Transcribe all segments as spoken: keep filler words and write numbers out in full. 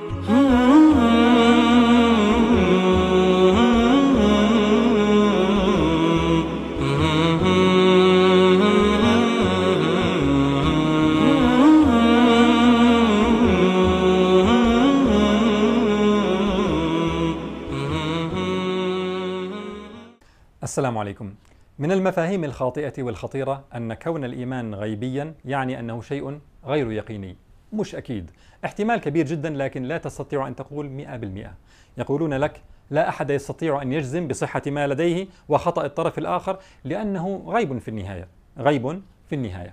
السلام عليكم. من المفاهيم الخاطئة والخطيرة أن كون الإيمان غيبيا يعني أنه شيء غير يقيني. مش أكيد، احتمال كبير جدا، لكن لا تستطيع أن تقول مئة بالمئة. يقولون لك لا أحد يستطيع أن يجزم بصحة ما لديه وخطأ الطرف الآخر لأنه غيب في النهاية، غيب في النهاية.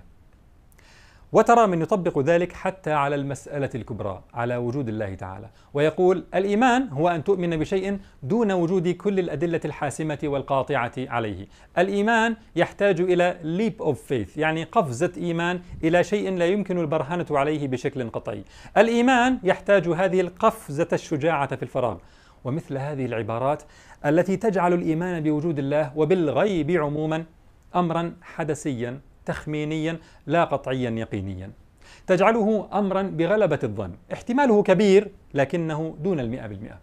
وترى من يطبق ذلك حتى على المسألة الكبرى، على وجود الله تعالى، ويقول الإيمان هو أن تؤمن بشيء دون وجود كل الأدلة الحاسمة والقاطعة عليه. الإيمان يحتاج إلى leap of faith، يعني قفزة إيمان إلى شيء لا يمكن البرهنة عليه بشكل قطعي. الإيمان يحتاج هذه القفزة الشجاعة في الفراغ. ومثل هذه العبارات التي تجعل الإيمان بوجود الله وبالغيب عموما أمرا حدسيا تخمينيا لا قطعيا يقينيا، تجعله أمرا بغلبة الظن، احتماله كبير لكنه دون المئة بالمئة.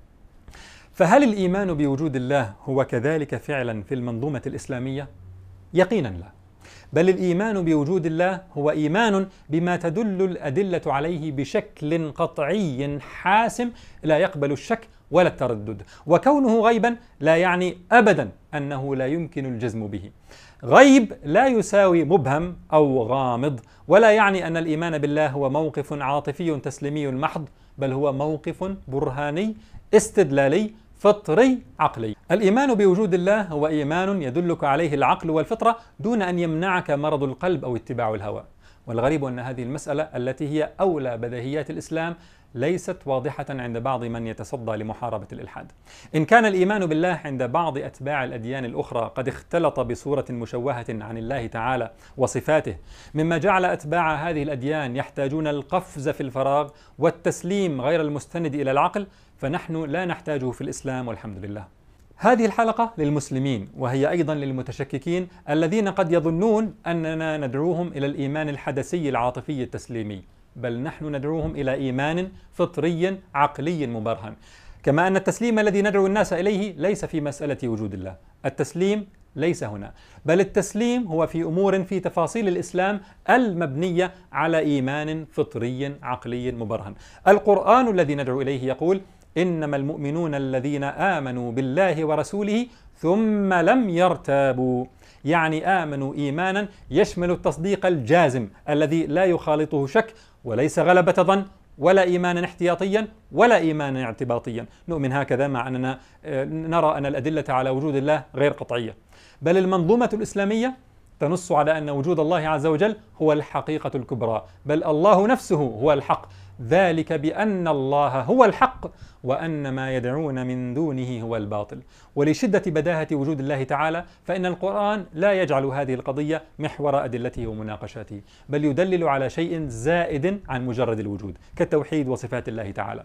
فهل الإيمان بوجود الله هو كذلك فعلا في المنظومة الإسلامية؟ يقينا لا، بل الإيمان بوجود الله هو إيمان بما تدل الأدلة عليه بشكل قطعي حاسم لا يقبل الشك ولا التردد. وكونه غيبا لا يعني أبدا أنه لا يمكن الجزم به. غيب لا يساوي مبهم أو غامض، ولا يعني أن الإيمان بالله هو موقف عاطفي تسليمي محض، بل هو موقف برهاني استدلالي فطري عقلي. الإيمان بوجود الله هو إيمان يدلك عليه العقل والفطرة دون أن يمنعك مرض القلب أو اتباع الهوى. والغريب أن هذه المسألة التي هي أولى بديهيات الإسلام ليست واضحة عند بعض من يتصدى لمحاربة الإلحاد. إن كان الإيمان بالله عند بعض أتباع الأديان الأخرى قد اختلط بصورة مشوهة عن الله تعالى وصفاته، مما جعل أتباع هذه الأديان يحتاجون القفز في الفراغ والتسليم غير المستند إلى العقل، فنحن لا نحتاجه في الإسلام والحمد لله. هذه الحلقة للمسلمين، وهي أيضا للمتشككين الذين قد يظنون أننا ندعوهم إلى الإيمان الحدسي العاطفي التسليمي، بل نحن ندعوهم إلى إيمان فطري عقلي مبرهن. كما أن التسليم الذي ندعو الناس إليه ليس في مسألة وجود الله، التسليم ليس هنا، بل التسليم هو في أمور في تفاصيل الإسلام المبنية على إيمان فطري عقلي مبرهن. القرآن الذي ندعو إليه يقول إنما المؤمنون الذين آمنوا بالله ورسوله ثم لم يرتابوا، يعني آمنوا إيمانا يشمل التصديق الجازم الذي لا يخالطه شك، وليس غلبة ظن، ولا إيمانا احتياطيا ولا إيمانا اعتباطيا. نؤمن هكذا مع أننا نرى أن الأدلة على وجود الله غير قطعية، بل المنظومة الإسلامية تنص على أن وجود الله عز وجل هو الحقيقة الكبرى، بل الله نفسه هو الحق، ذلك بأن الله هو الحق وأن ما يدعون من دونه هو الباطل. ولشدة بداهة وجود الله تعالى فإن القرآن لا يجعل هذه القضية محور أدلته ومناقشاته، بل يدلل على شيء زائد عن مجرد الوجود كالتوحيد وصفات الله تعالى.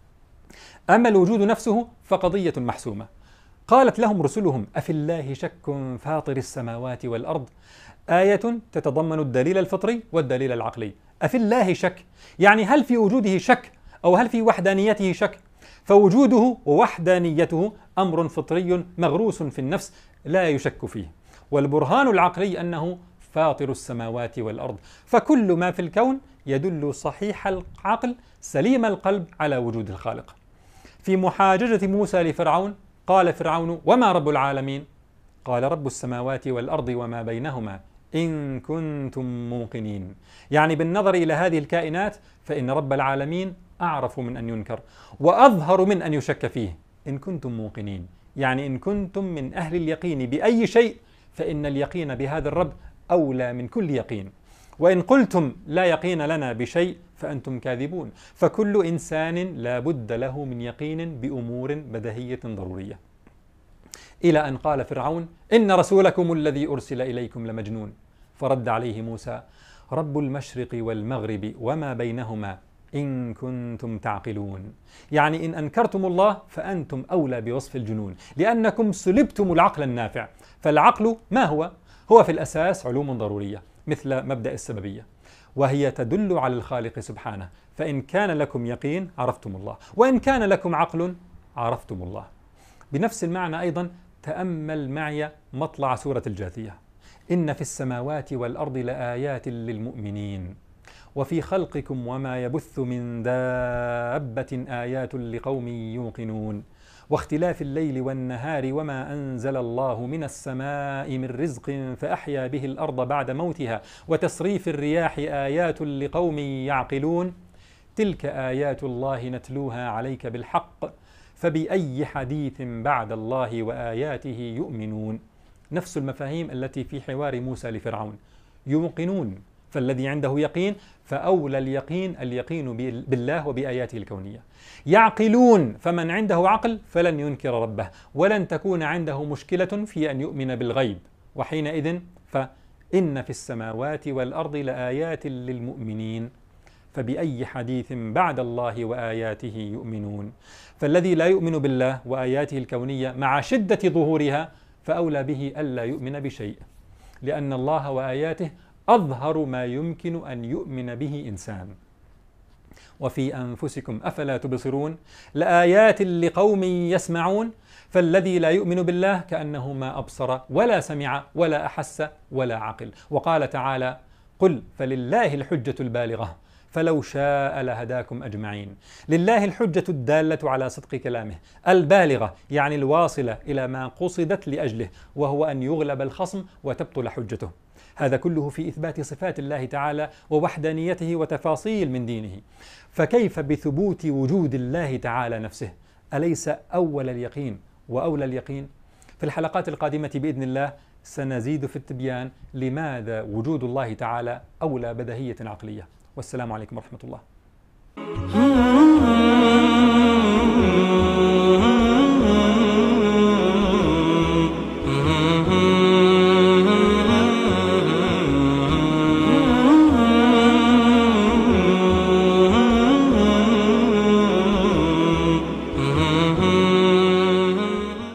أما الوجود نفسه فقضية محسومة. قالت لهم رسلهم أفي الله شك فاطر السماوات والأرض، آية تتضمن الدليل الفطري والدليل العقلي. أفي الله شك، يعني هل في وجوده شك أو هل في وحدانيته شك؟ فوجوده ووحدانيته أمر فطري مغروس في النفس لا يشك فيه. والبرهان العقلي أنه فاطر السماوات والأرض، فكل ما في الكون يدل صحيح العقل سليم القلب على وجود الخالق. في محاججة موسى لفرعون قال فرعون وما رب العالمين؟ قال رب السماوات والأرض وما بينهما إن كنتم موقنين، يعني بالنظر إلى هذه الكائنات فإن رب العالمين أعرف من أن ينكر وأظهر من أن يشك فيه. إن كنتم موقنين، يعني إن كنتم من أهل اليقين بأي شيء فإن اليقين بهذا الرب أولى من كل يقين. وإن قلتم لا يقين لنا بشيء فأنتم كاذبون. فكل إنسان لا بد له من يقين بأمور بديهية ضرورية. إلى أن قال فرعون إن رسولكم الذي أرسل إليكم لمجنون. فرد عليه موسى رب المشرق والمغرب وما بينهما إن كنتم تعقلون، يعني إن أنكرتم الله فأنتم أولى بوصف الجنون، لأنكم سلبتم العقل النافع. فالعقل ما هو؟ هو في الأساس علوم ضرورية مثل مبدأ السببية، وهي تدل على الخالق سبحانه، فإن كان لكم يقين عرفتم الله، وإن كان لكم عقل عرفتم الله. بنفس المعنى أيضا تأمل معي مطلع سورة الجاثية: إن في السماوات والأرض لآيات للمؤمنين وفي خلقكم وما يبث من دابة آيات لقوم يوقنون واختلاف الليل والنهار وما أنزل الله من السماء من رزق فأحيا به الأرض بعد موتها وتصريف الرياح آيات لقوم يعقلون تلك آيات الله نتلوها عليك بالحق فبأي حديث بعد الله وآياته يؤمنون. نفس المفاهيم التي في حوار موسى لفرعون. يوقنون، فالذي عنده يقين، فأولى اليقين اليقين بالله وبآياته الكونية. يعقلون، فمن عنده عقل فلن ينكر ربه ولن تكون عنده مشكلة في أن يؤمن بالغيب، وحينئذ فإن في السماوات والأرض لآيات للمؤمنين فبأي حديث بعد الله وآياته يؤمنون. فالذي لا يؤمن بالله وآياته الكونية مع شدة ظهورها فأولى به ألا يؤمن بشيء، لأن الله وآياته أظهر ما يمكن أن يؤمن به إنسان. وفي أنفسكم أفلا تبصرون لآيات لقوم يسمعون. فالذي لا يؤمن بالله كأنه ما أبصر ولا سمع ولا أحس ولا عقل. وقال تعالى: قل فلله الحجة البالغة فلو شاء لهداكم أجمعين. لله الحجة الدالة على صدق كلامه، البالغة يعني الواصلة إلى ما قصدت لأجله، وهو أن يغلب الخصم وتبطل حجته. هذا كله في إثبات صفات الله تعالى ووحدانيته وتفاصيل من دينه. فكيف بثبوت وجود الله تعالى نفسه؟ أليس أول اليقين وأولى اليقين؟ في الحلقات القادمة بإذن الله سنزيد في التبيان لماذا وجود الله تعالى أولى بديهية عقلية. والسلام عليكم ورحمة الله.